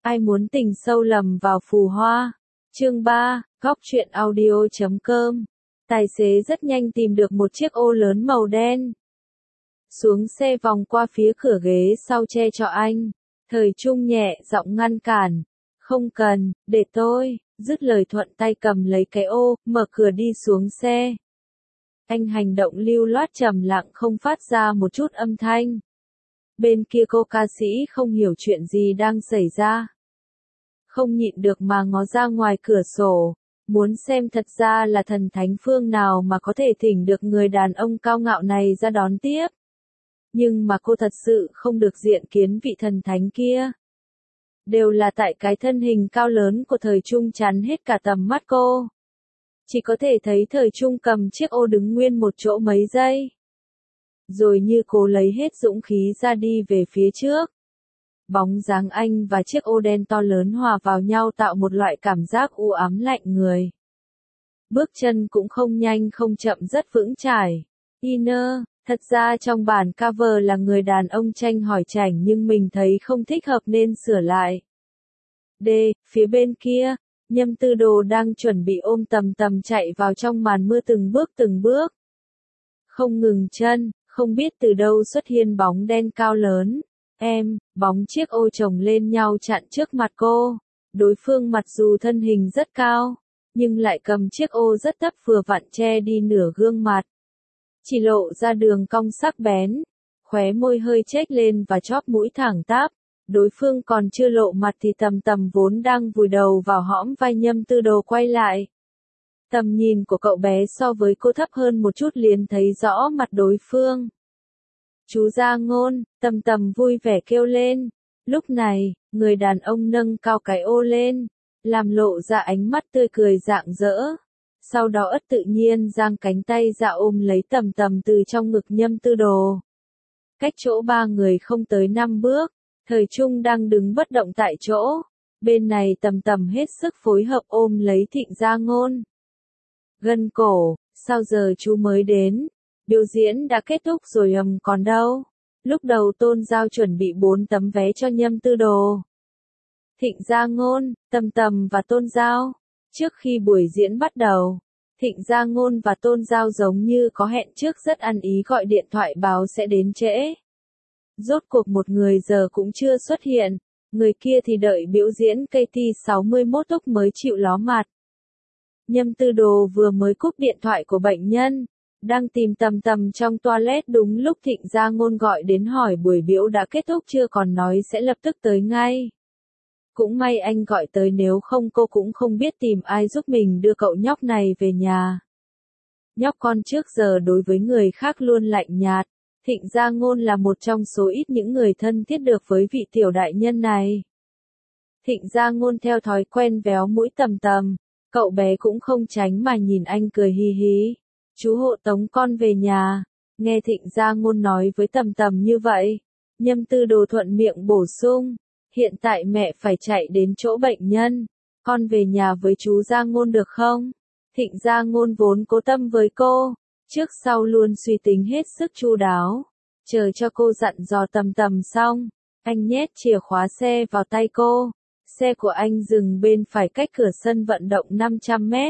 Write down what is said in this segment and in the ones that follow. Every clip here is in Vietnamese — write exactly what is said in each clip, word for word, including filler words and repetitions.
Ai muốn tình sâu lầm vào phù hoa. Chương ba, góc truyện audio chấm com. Tài xế rất nhanh tìm được một chiếc ô lớn màu đen. Xuống xe vòng qua phía cửa ghế sau che cho anh. Thời Trung nhẹ giọng ngăn cản. Không cần, để tôi. Dứt lời thuận tay cầm lấy cái ô, mở cửa đi xuống xe. Anh hành động lưu loát trầm lặng không phát ra một chút âm thanh. Bên kia cô ca sĩ không hiểu chuyện gì đang xảy ra. Không nhịn được mà ngó ra ngoài cửa sổ, muốn xem thật ra là thần thánh phương nào mà có thể thỉnh được người đàn ông cao ngạo này ra đón tiếp. Nhưng mà cô thật sự không được diện kiến vị thần thánh kia. Đều là tại cái thân hình cao lớn của Thời Trung chắn hết cả tầm mắt cô. Chỉ có thể thấy Thời Trung cầm chiếc ô đứng nguyên một chỗ mấy giây. Rồi như cố lấy hết dũng khí ra đi về phía trước. Bóng dáng anh và chiếc ô đen to lớn hòa vào nhau tạo một loại cảm giác u ám lạnh người. Bước chân cũng không nhanh không chậm rất vững chãi. Inner, thật ra trong bản cover là người đàn ông tranh hỏi chảnh nhưng mình thấy không thích hợp nên sửa lại. D, phía bên kia, Nhâm Tư Đồ đang chuẩn bị ôm Tầm Tầm chạy vào trong màn mưa từng bước từng bước. Không ngừng chân, không biết từ đâu xuất hiện bóng đen cao lớn. Em, bóng chiếc ô chồng lên nhau chặn trước mặt cô. Đối phương mặc dù thân hình rất cao, nhưng lại cầm chiếc ô rất thấp vừa vặn che đi nửa gương mặt. Chỉ lộ ra đường cong sắc bén, khóe môi hơi chếch lên và chóp mũi thẳng tắp. Đối phương còn chưa lộ mặt thì Tầm Tầm vốn đang vùi đầu vào hõm vai Nhâm Tư Đồ quay lại. Tầm nhìn của cậu bé so với cô thấp hơn một chút liền thấy rõ mặt đối phương. Chú Gia Ngôn, Tầm Tầm vui vẻ kêu lên. Lúc này, người đàn ông nâng cao cái ô lên, làm lộ ra ánh mắt tươi cười rạng rỡ. Sau đó ất tự nhiên giang cánh tay ra ôm lấy Tầm Tầm từ trong ngực Nhâm Tư Đồ. Cách chỗ ba người không tới năm bước, Thời Trung đang đứng bất động tại chỗ. Bên này Tầm Tầm hết sức phối hợp ôm lấy Thịnh Gia Ngôn. Gân cổ, sao giờ chú mới đến? Biểu diễn đã kết thúc rồi ầm còn đâu. Lúc đầu Tôn Giao chuẩn bị bốn tấm vé cho Nhâm Tư Đồ. Thịnh Gia Ngôn, Tầm Tầm và Tôn Giao. Trước khi buổi diễn bắt đầu, Thịnh Gia Ngôn và Tôn Giao giống như có hẹn trước rất ăn ý gọi điện thoại báo sẽ đến trễ. Rốt cuộc một người giờ cũng chưa xuất hiện, người kia thì đợi biểu diễn K T sáu mươi mốt túc mới chịu ló mặt. Nhâm Tư Đồ vừa mới cúp điện thoại của bệnh nhân, đang tìm Tầm Tầm trong toilet đúng lúc Thịnh Gia Ngôn gọi đến hỏi buổi biểu đã kết thúc chưa còn nói sẽ lập tức tới ngay. Cũng may anh gọi tới nếu không cô cũng không biết tìm ai giúp mình đưa cậu nhóc này về nhà. Nhóc con trước giờ đối với người khác luôn lạnh nhạt. Thịnh Gia Ngôn là một trong số ít những người thân thiết được với vị tiểu đại nhân này. Thịnh Gia Ngôn theo thói quen véo mũi Tầm Tầm, cậu bé cũng không tránh mà nhìn anh cười hì hí. Chú hộ tống con về nhà. Nghe Thịnh Gia Ngôn nói với Tầm Tầm như vậy, Nhâm Tư Đồ thuận miệng bổ sung. Hiện tại mẹ phải chạy đến chỗ bệnh nhân. Con về nhà với chú Gia Ngôn được không? Thịnh Gia Ngôn vốn cố tâm với cô. Trước sau luôn suy tính hết sức chu đáo. Chờ cho cô dặn dò Tầm Tầm xong, anh nhét chìa khóa xe vào tay cô. Xe của anh dừng bên phải cách cửa sân vận động năm trăm mét.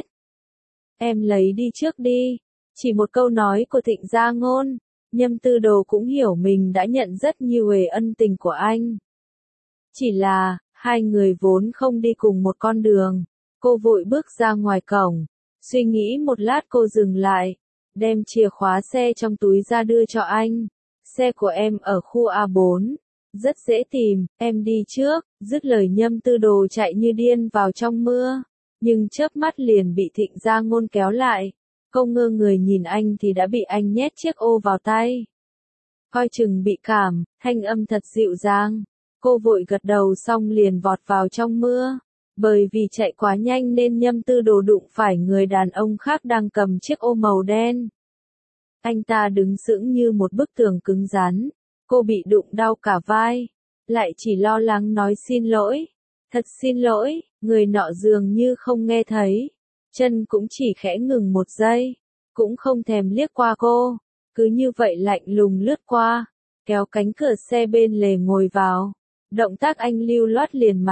Em lấy đi trước đi. Chỉ một câu nói của Thịnh Gia Ngôn, Nhâm Tư Đồ cũng hiểu mình đã nhận rất nhiều uể ân tình của anh. Chỉ là, hai người vốn không đi cùng một con đường. Cô vội bước ra ngoài cổng. Suy nghĩ một lát cô dừng lại. Đem chìa khóa xe trong túi ra đưa cho anh. Xe của em ở khu A bốn. Rất dễ tìm, em đi trước. Dứt lời Nhâm Tư Đồ chạy như điên vào trong mưa. Nhưng chớp mắt liền bị Thịnh Gia Ngôn kéo lại. Cô ngơ người nhìn anh thì đã bị anh nhét chiếc ô vào tay. Coi chừng bị cảm, thanh âm thật dịu dàng. Cô vội gật đầu xong liền vọt vào trong mưa. Bởi vì chạy quá nhanh nên Nhâm Tư Đồ đụng phải người đàn ông khác đang cầm chiếc ô màu đen. Anh ta đứng sững như một bức tường cứng rắn. Cô bị đụng đau cả vai. Lại chỉ lo lắng nói xin lỗi. Thật xin lỗi, người nọ dường như không nghe thấy. Chân cũng chỉ khẽ ngừng một giây. Cũng không thèm liếc qua cô. Cứ như vậy lạnh lùng lướt qua. Kéo cánh cửa xe bên lề ngồi vào. Động tác anh lưu loát liền mạch.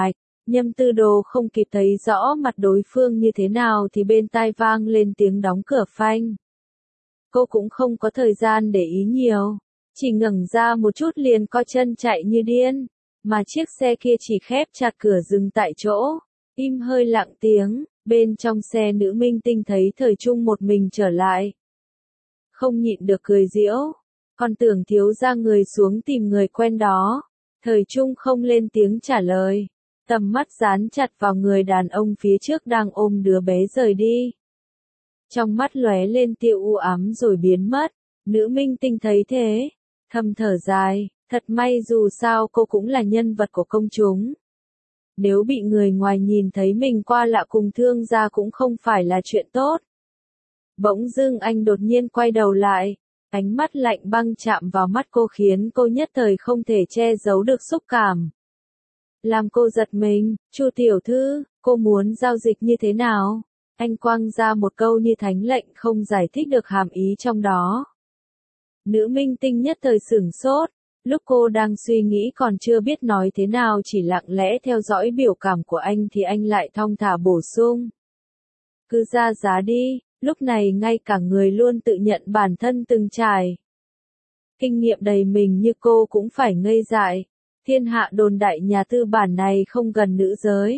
Nhâm Tư Đồ không kịp thấy rõ mặt đối phương như thế nào thì bên tai vang lên tiếng đóng cửa phanh. Cô cũng không có thời gian để ý nhiều, chỉ ngẩng ra một chút liền co chân chạy như điên, mà chiếc xe kia chỉ khép chặt cửa dừng tại chỗ, im hơi lặng tiếng. Bên trong xe nữ minh tinh thấy Thời Trung một mình trở lại, không nhịn được cười giễu, còn tưởng thiếu gia người xuống tìm người quen đó. Thời Trung không lên tiếng trả lời, tầm mắt dán chặt vào người đàn ông phía trước đang ôm đứa bé rời đi. Trong mắt lóe lên tia u ám rồi biến mất, nữ minh tinh thấy thế, thầm thở dài, thật may dù sao cô cũng là nhân vật của công chúng. Nếu bị người ngoài nhìn thấy mình qua lạ cùng thương gia cũng không phải là chuyện tốt. Bỗng dưng anh đột nhiên quay đầu lại, ánh mắt lạnh băng chạm vào mắt cô khiến cô nhất thời không thể che giấu được xúc cảm. Làm cô giật mình, Chu tiểu thư, cô muốn giao dịch như thế nào? Anh quăng ra một câu như thánh lệnh không giải thích được hàm ý trong đó. Nữ minh tinh nhất thời sửng sốt, lúc cô đang suy nghĩ còn chưa biết nói thế nào chỉ lặng lẽ theo dõi biểu cảm của anh thì anh lại thong thả bổ sung. Cứ ra giá đi, lúc này ngay cả người luôn tự nhận bản thân từng trải. Kinh nghiệm đầy mình như cô cũng phải ngây dại, thiên hạ đồn đại nhà tư bản này không gần nữ giới.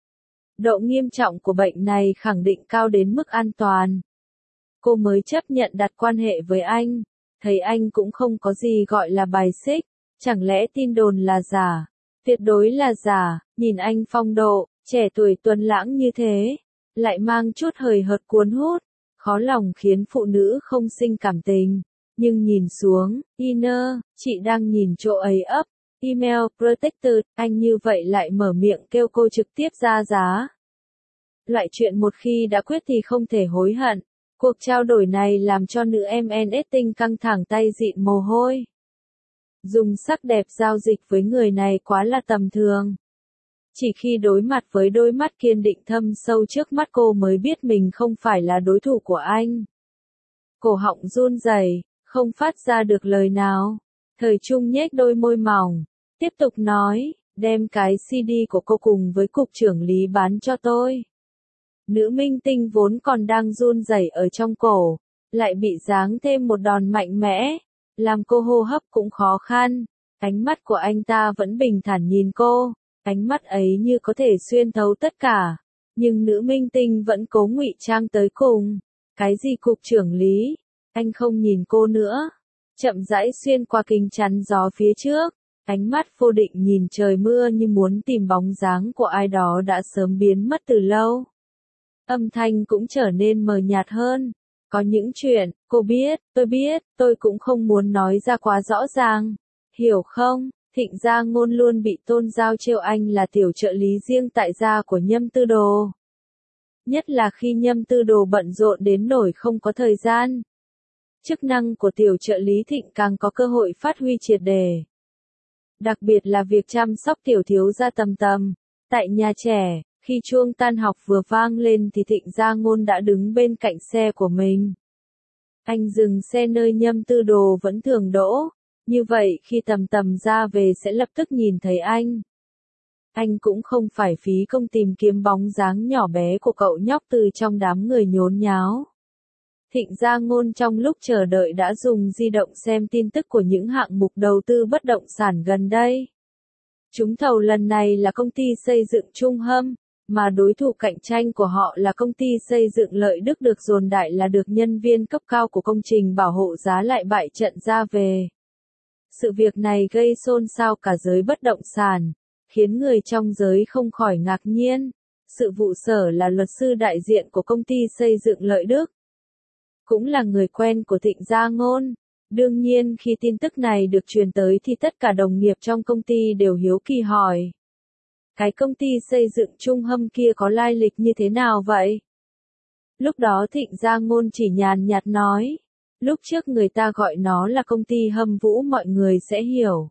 Độ nghiêm trọng của bệnh này khẳng định cao đến mức an toàn. Cô mới chấp nhận đặt quan hệ với anh, thấy anh cũng không có gì gọi là bài xích, chẳng lẽ tin đồn là giả? Tuyệt đối là giả, nhìn anh phong độ, trẻ tuổi tuấn lãng như thế, lại mang chút hời hợt cuốn hút, khó lòng khiến phụ nữ không sinh cảm tình. Nhưng nhìn xuống, Inner, chị đang nhìn chỗ ấy ấp, email protector, anh như vậy lại mở miệng kêu cô trực tiếp ra giá. Loại chuyện một khi đã quyết thì không thể hối hận. Cuộc trao đổi này làm cho nữ em en ét tinh căng thẳng tay dịn mồ hôi. Dùng sắc đẹp giao dịch với người này quá là tầm thường. Chỉ khi đối mặt với đôi mắt kiên định thâm sâu trước mắt cô mới biết mình không phải là đối thủ của anh. Cổ họng run rẩy, không phát ra được lời nào. Thời Trung nhếch đôi môi mỏng, tiếp tục nói, đem cái xê đê của cô cùng với cục trưởng lý bán cho tôi. Nữ minh tinh vốn còn đang run rẩy ở trong cổ, lại bị giáng thêm một đòn mạnh mẽ, làm cô hô hấp cũng khó khăn. Ánh mắt của anh ta vẫn bình thản nhìn cô, ánh mắt ấy như có thể xuyên thấu tất cả, nhưng nữ minh tinh vẫn cố ngụy trang tới cùng. Cái gì cục trưởng lý? Anh không nhìn cô nữa, chậm rãi xuyên qua kính chắn gió phía trước, ánh mắt vô định nhìn trời mưa như muốn tìm bóng dáng của ai đó đã sớm biến mất từ lâu. Âm thanh cũng trở nên mờ nhạt hơn. Có những chuyện, cô biết, tôi biết, tôi cũng không muốn nói ra quá rõ ràng. Hiểu không? Thịnh Gia Ngôn luôn bị Tôn Giao trêu anh là tiểu trợ lý riêng tại gia của Nhâm Tư Đồ. Nhất là khi Nhâm Tư Đồ bận rộn đến nỗi không có thời gian. Chức năng của tiểu trợ lý Thịnh càng có cơ hội phát huy triệt đề. Đặc biệt là việc chăm sóc tiểu thiếu gia Tầm Tầm. Tại nhà trẻ, khi chuông tan học vừa vang lên thì Thịnh Gia Ngôn đã đứng bên cạnh xe của mình. Anh dừng xe nơi Nhâm Tư Đồ vẫn thường đỗ, như vậy khi Tầm Tầm ra về sẽ lập tức nhìn thấy anh. Anh cũng không phải phí công tìm kiếm bóng dáng nhỏ bé của cậu nhóc từ trong đám người nhốn nháo. Thịnh Gia Ngôn trong lúc chờ đợi đã dùng di động xem tin tức của những hạng mục đầu tư bất động sản gần đây. Trúng thầu lần này là công ty xây dựng Trung Hâm, mà đối thủ cạnh tranh của họ là công ty xây dựng Lợi Đức được đồn đại là được nhân viên cấp cao của công trình bảo hộ giá lại bại trận ra về. Sự việc này gây xôn xao cả giới bất động sản, khiến người trong giới không khỏi ngạc nhiên. Sự vụ sở là luật sư đại diện của công ty xây dựng Lợi Đức, cũng là người quen của Thịnh Gia Ngôn. Đương nhiên khi tin tức này được truyền tới thì tất cả đồng nghiệp trong công ty đều hiếu kỳ hỏi. Cái công ty xây dựng Trung Hâm kia có lai lịch như thế nào vậy? Lúc đó Thịnh Gia Ngôn chỉ nhàn nhạt nói. Lúc trước người ta gọi nó là công ty Hâm Vũ mọi người sẽ hiểu.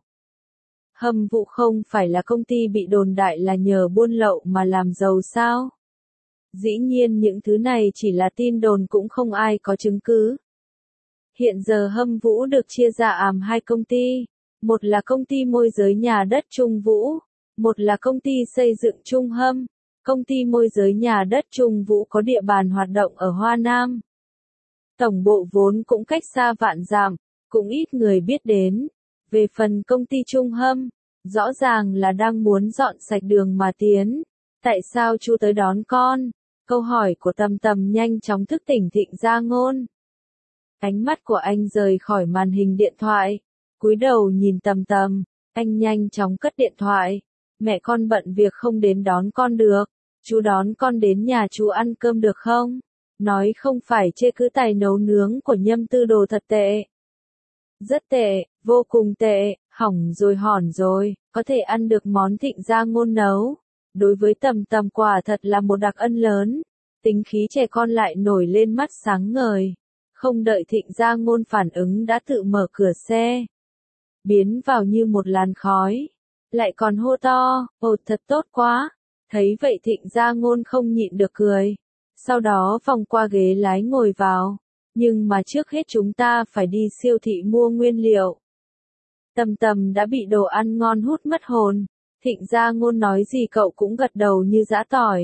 Hâm Vũ không phải là công ty bị đồn đại là nhờ buôn lậu mà làm giàu sao? Dĩ nhiên những thứ này chỉ là tin đồn cũng không ai có chứng cứ. Hiện giờ Hâm Vũ được chia ra làm hai công ty. Một là công ty môi giới nhà đất Trung Vũ, Một là công ty xây dựng Trung Hâm, công ty môi giới nhà đất Trung Vũ có địa bàn hoạt động ở Hoa Nam. Tổng bộ vốn cũng cách xa vạn dặm, cũng ít người biết đến. Về phần công ty Trung Hâm, rõ ràng là đang muốn dọn sạch đường mà tiến. Tại sao chú tới đón con? Câu hỏi của Tầm Tầm nhanh chóng thức tỉnh Thịnh Gia Ngôn. Ánh mắt của anh rời khỏi màn hình điện thoại, cúi đầu nhìn Tầm Tầm, anh nhanh chóng cất điện thoại. Mẹ con bận việc không đến đón con được, chú đón con đến nhà chú ăn cơm được không? Nói không phải chê cứ tài nấu nướng của Nhâm Tư Đồ thật tệ. Rất tệ, vô cùng tệ, hỏng rồi hỏn rồi, có thể ăn được món Thịnh Gia Ngôn nấu. Đối với Tầm Tầm quả thật là một đặc ân lớn, tính khí trẻ con lại nổi lên mắt sáng ngời. Không đợi Thịnh Gia Ngôn phản ứng đã tự mở cửa xe, biến vào như một làn khói, lại còn hô to, ồ thật tốt quá. Thấy vậy Thịnh Gia Ngôn không nhịn được cười, sau đó vòng qua ghế lái ngồi vào, nhưng mà trước hết chúng ta phải đi siêu thị mua nguyên liệu. Tầm Tầm đã bị đồ ăn ngon hút mất hồn, Thịnh Gia Ngôn nói gì cậu cũng gật đầu như giã tỏi.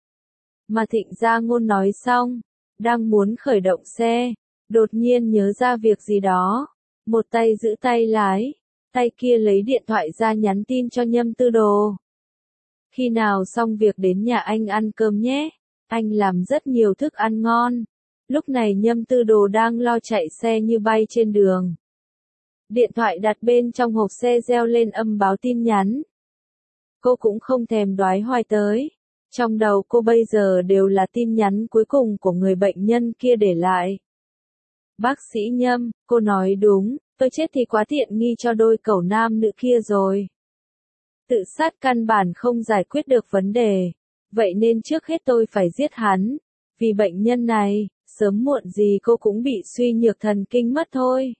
Mà Thịnh Gia Ngôn nói xong, đang muốn khởi động xe, đột nhiên nhớ ra việc gì đó, một tay giữ tay lái, tay kia lấy điện thoại ra nhắn tin cho Nhâm Tư Đồ. Khi nào xong việc đến nhà anh ăn cơm nhé, anh làm rất nhiều thức ăn ngon. Lúc này Nhâm Tư Đồ đang lo chạy xe như bay trên đường. Điện thoại đặt bên trong hộp xe reo lên âm báo tin nhắn. Cô cũng không thèm đoái hoài tới. Trong đầu cô bây giờ đều là tin nhắn cuối cùng của người bệnh nhân kia để lại. Bác sĩ Nhâm, cô nói đúng, tôi chết thì quá tiện nghi cho đôi cẩu nam nữ kia rồi. Tự sát căn bản không giải quyết được vấn đề, vậy nên trước hết tôi phải giết hắn. Vì bệnh nhân này, sớm muộn gì cô cũng bị suy nhược thần kinh mất thôi.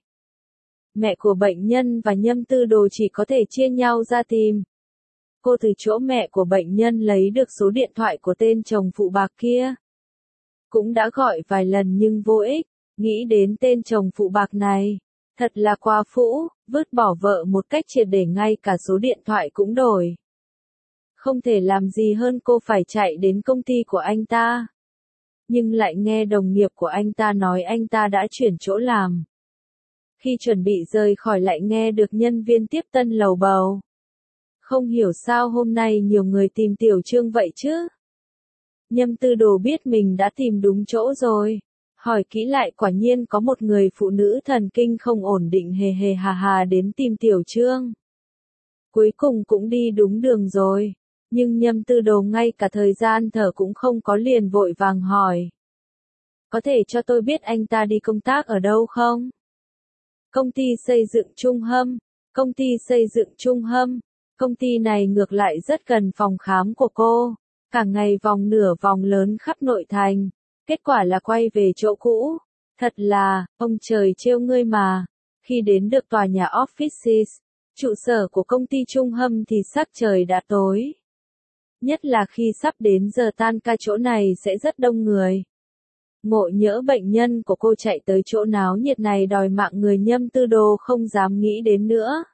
Mẹ của bệnh nhân và Nhâm Tư Đồ chỉ có thể chia nhau ra tìm. Cô từ chỗ mẹ của bệnh nhân lấy được số điện thoại của tên chồng phụ bạc kia. Cũng đã gọi vài lần nhưng vô ích, nghĩ đến tên chồng phụ bạc này. Thật là quá phũ, vứt bỏ vợ một cách triệt để ngay cả số điện thoại cũng đổi. Không thể làm gì hơn cô phải chạy đến công ty của anh ta. Nhưng lại nghe đồng nghiệp của anh ta nói anh ta đã chuyển chỗ làm. Khi chuẩn bị rời khỏi lại nghe được nhân viên tiếp tân lầu bầu. Không hiểu sao hôm nay nhiều người tìm Tiểu Trương vậy chứ. Nhâm Tư Đồ biết mình đã tìm đúng chỗ rồi. Hỏi kỹ lại quả nhiên có một người phụ nữ thần kinh không ổn định hề hề hà hà đến tìm Tiểu Trương. Cuối cùng cũng đi đúng đường rồi. Nhưng Nhâm Tư Đồ ngay cả thời gian thở cũng không có liền vội vàng hỏi. Có thể cho tôi biết anh ta đi công tác ở đâu không? Công ty xây dựng Trung Hâm. Công ty xây dựng Trung Hâm. Công ty này ngược lại rất gần phòng khám của cô. Cả ngày vòng nửa vòng lớn khắp nội thành. Kết quả là quay về chỗ cũ. Thật là, ông trời trêu ngươi mà. Khi đến được tòa nhà offices, trụ sở của công ty Trung Hâm thì sắc trời đã tối. Nhất là khi sắp đến giờ tan ca chỗ này sẽ rất đông người. Ngộ nhỡ bệnh nhân của cô chạy tới chỗ náo nhiệt này đòi mạng người Nhâm Tư Đồ không dám nghĩ đến nữa.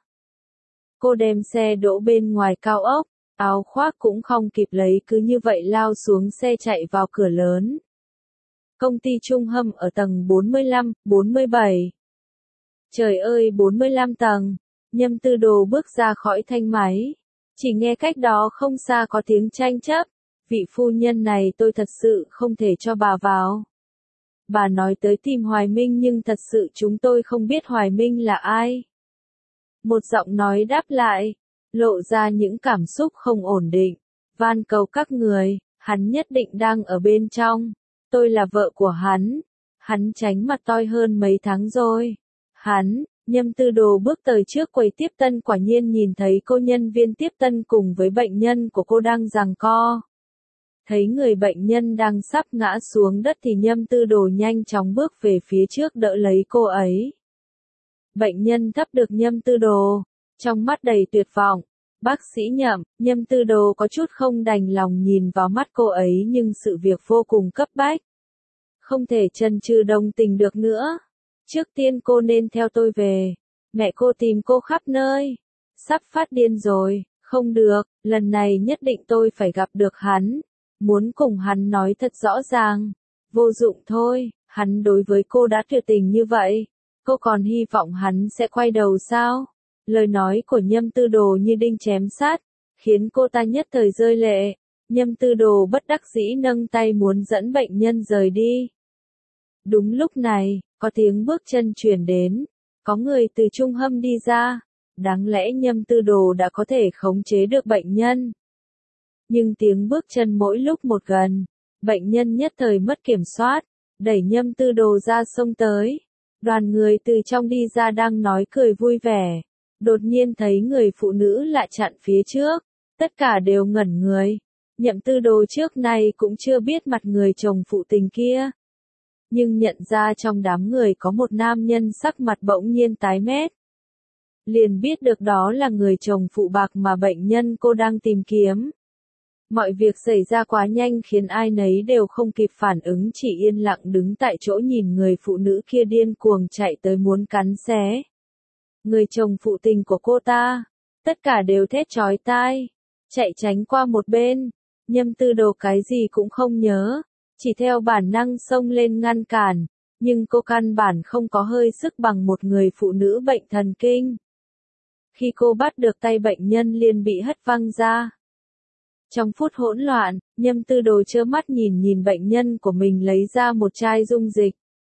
Cô đem xe đỗ bên ngoài cao ốc, áo khoác cũng không kịp lấy cứ như vậy lao xuống xe chạy vào cửa lớn. Công ty Trung Hâm ở tầng bốn mươi lăm, bốn mươi bảy. Trời ơi bốn mươi lăm tầng, Nhâm Tư Đồ bước ra khỏi thang máy. Chỉ nghe cách đó không xa có tiếng tranh chấp. Vị phu nhân này tôi thật sự không thể cho bà vào. Bà nói tới tìm Hoài Minh nhưng thật sự chúng tôi không biết Hoài Minh là ai. Một giọng nói đáp lại, lộ ra những cảm xúc không ổn định. Van cầu các người, hắn nhất định đang ở bên trong. Tôi là vợ của hắn. Hắn tránh mặt toi hơn mấy tháng rồi. Hắn, Nhâm Tư Đồ bước tới trước quầy tiếp tân quả nhiên nhìn thấy cô nhân viên tiếp tân cùng với bệnh nhân của cô đang giằng co. Thấy người bệnh nhân đang sắp ngã xuống đất thì Nhâm Tư Đồ nhanh chóng bước về phía trước đỡ lấy cô ấy. Bệnh nhân thấp được Nhâm Tư Đồ, trong mắt đầy tuyệt vọng. Bác sĩ Nhậm, Nhâm Tư Đồ có chút không đành lòng nhìn vào mắt cô ấy nhưng sự việc vô cùng cấp bách. Không thể chần chừ đồng tình được nữa. Trước tiên cô nên theo tôi về. Mẹ cô tìm cô khắp nơi. Sắp phát điên rồi, Không được, lần này nhất định tôi phải gặp được hắn. Muốn cùng hắn nói thật rõ ràng. Vô dụng thôi, hắn đối với cô đã tuyệt tình như vậy. Cô còn hy vọng hắn sẽ quay đầu sao? Lời nói của Nhâm Tư Đồ như đinh chém sát, khiến cô ta nhất thời rơi lệ. Nhâm Tư Đồ bất đắc dĩ nâng tay muốn dẫn bệnh nhân rời đi. Đúng lúc này, có tiếng bước chân truyền đến. Có người từ trung hâm đi ra. Đáng lẽ Nhâm Tư Đồ đã có thể khống chế được bệnh nhân. Nhưng tiếng bước chân mỗi lúc một gần, bệnh nhân nhất thời mất kiểm soát, đẩy Nhâm Tư Đồ ra xông tới. Đoàn người từ trong đi ra đang nói cười vui vẻ. Đột nhiên thấy người phụ nữ lại chặn phía trước. Tất cả đều ngẩn người. Nhâm Tư Đồ trước nay cũng chưa biết mặt người chồng phụ tình kia. Nhưng nhận ra trong đám người có một nam nhân sắc mặt bỗng nhiên tái mét. Liền biết được đó là người chồng phụ bạc mà bệnh nhân cô đang tìm kiếm. Mọi việc xảy ra quá nhanh khiến ai nấy đều không kịp phản ứng, chỉ yên lặng đứng tại chỗ nhìn người phụ nữ kia điên cuồng chạy tới muốn cắn xé. Người chồng phụ tình của cô ta, tất cả đều thét chói tai, chạy tránh qua một bên. Nhâm Tư Đồ cái gì cũng không nhớ, chỉ theo bản năng xông lên ngăn cản, nhưng cô căn bản không có hơi sức bằng một người phụ nữ bệnh thần kinh. Khi cô bắt được tay bệnh nhân liền bị hất văng ra. Trong phút hỗn loạn, Nhâm Tư Đồ trơ mắt nhìn nhìn bệnh nhân của mình lấy ra một chai dung dịch.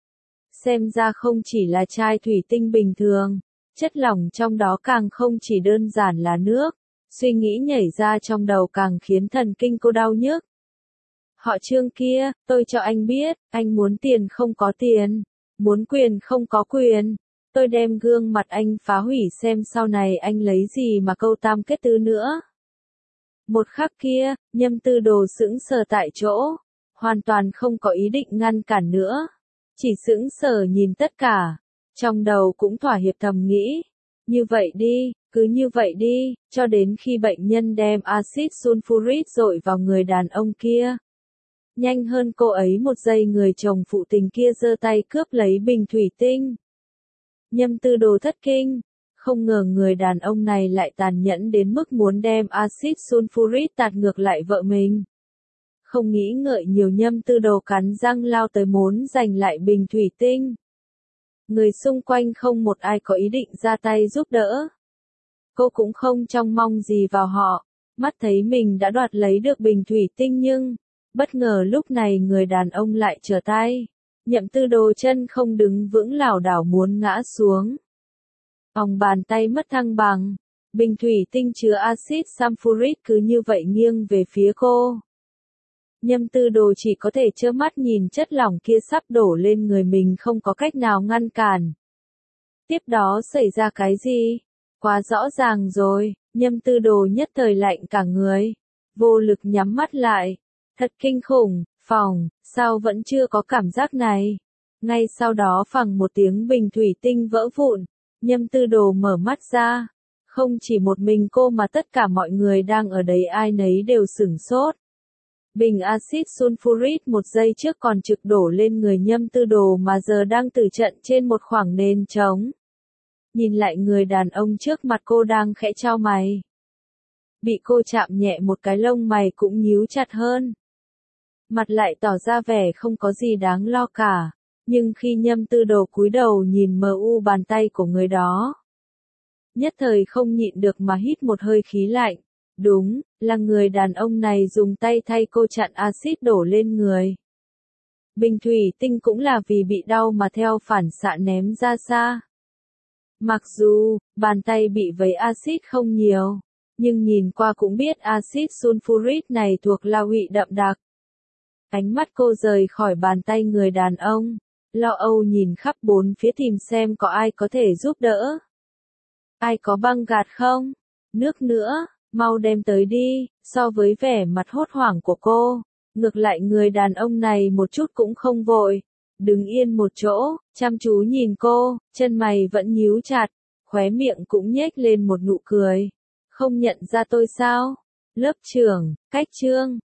Xem ra không chỉ là chai thủy tinh bình thường, chất lỏng trong đó càng không chỉ đơn giản là nước. Suy nghĩ nhảy ra trong đầu càng khiến thần kinh cô đau nhức. Họ Trương kia, tôi cho anh biết, anh muốn tiền không có tiền, muốn quyền không có quyền. Tôi đem gương mặt anh phá hủy xem sau này anh lấy gì mà câu tam kết tứ nữa. Một khắc kia, Nhâm Tư Đồ sững sờ tại chỗ, hoàn toàn không có ý định ngăn cản nữa. Chỉ sững sờ nhìn tất cả, trong đầu cũng thỏa hiệp thầm nghĩ. Như vậy đi, cứ như vậy đi, cho đến khi bệnh nhân đem axit sulfuric dội vào người đàn ông kia. Nhanh hơn cô ấy một giây, người chồng phụ tình kia giơ tay cướp lấy bình thủy tinh. Nhâm Tư Đồ thất kinh, không ngờ người đàn ông này lại tàn nhẫn đến mức muốn đem axit sulfuric tạt ngược lại vợ mình. Không nghĩ ngợi nhiều, Nhâm Tư Đồ cắn răng lao tới muốn giành lại bình thủy tinh. Người xung quanh không một ai có ý định ra tay giúp đỡ. Cô cũng không trông mong gì vào họ, mắt thấy mình đã đoạt lấy được bình thủy tinh nhưng, bất ngờ lúc này người đàn ông lại trở tay. Nhâm Tư Đồ chân không đứng vững lảo đảo muốn ngã xuống. Vòng bàn tay mất thăng bằng, bình thủy tinh chứa axit sulfuric cứ như vậy nghiêng về phía cô. Nhâm Tư Đồ chỉ có thể trơ mắt nhìn chất lỏng kia sắp đổ lên người mình, không có cách nào ngăn cản. Tiếp đó xảy ra cái gì? Quá rõ ràng rồi, Nhâm Tư Đồ nhất thời lạnh cả người, vô lực nhắm mắt lại. Thật kinh khủng, phòng, sao vẫn chưa có cảm giác này? Ngay sau đó phằng một tiếng bình thủy tinh vỡ vụn, Nhâm Tư Đồ mở mắt ra. Không chỉ một mình cô mà tất cả mọi người đang ở đấy ai nấy đều sửng sốt. Bình axit sulfuric một giây trước còn trực đổ lên người Nhâm Tư Đồ mà giờ đang tử trận trên một khoảng nền trống. Nhìn lại người đàn ông trước mặt cô đang khẽ chau mày. Bị cô chạm nhẹ một cái lông mày cũng nhíu chặt hơn. Mặt lại tỏ ra vẻ không có gì đáng lo cả. Nhưng khi Nhâm Tư Đồ cúi đầu nhìn mờ u bàn tay của người đó, nhất thời không nhịn được mà hít một hơi khí lạnh. Đúng, là người đàn ông này dùng tay thay cô chặn axit đổ lên người. Bình thủy tinh cũng là vì bị đau mà theo phản xạ ném ra xa. Mặc dù, bàn tay bị vấy axit không nhiều, nhưng nhìn qua cũng biết axit sulfuric này thuộc la hụy đậm đặc. Ánh mắt cô rời khỏi bàn tay người đàn ông, lo âu nhìn khắp bốn phía tìm xem có ai có thể giúp đỡ. Ai có băng gạt không? Nước nữa, mau đem tới đi. So với vẻ mặt hốt hoảng của cô, ngược lại người đàn ông này một chút cũng không vội. Đứng yên một chỗ, chăm chú nhìn cô, chân mày vẫn nhíu chặt, khóe miệng cũng nhếch lên một nụ cười. Không nhận ra tôi sao? Lớp trưởng, cách chương.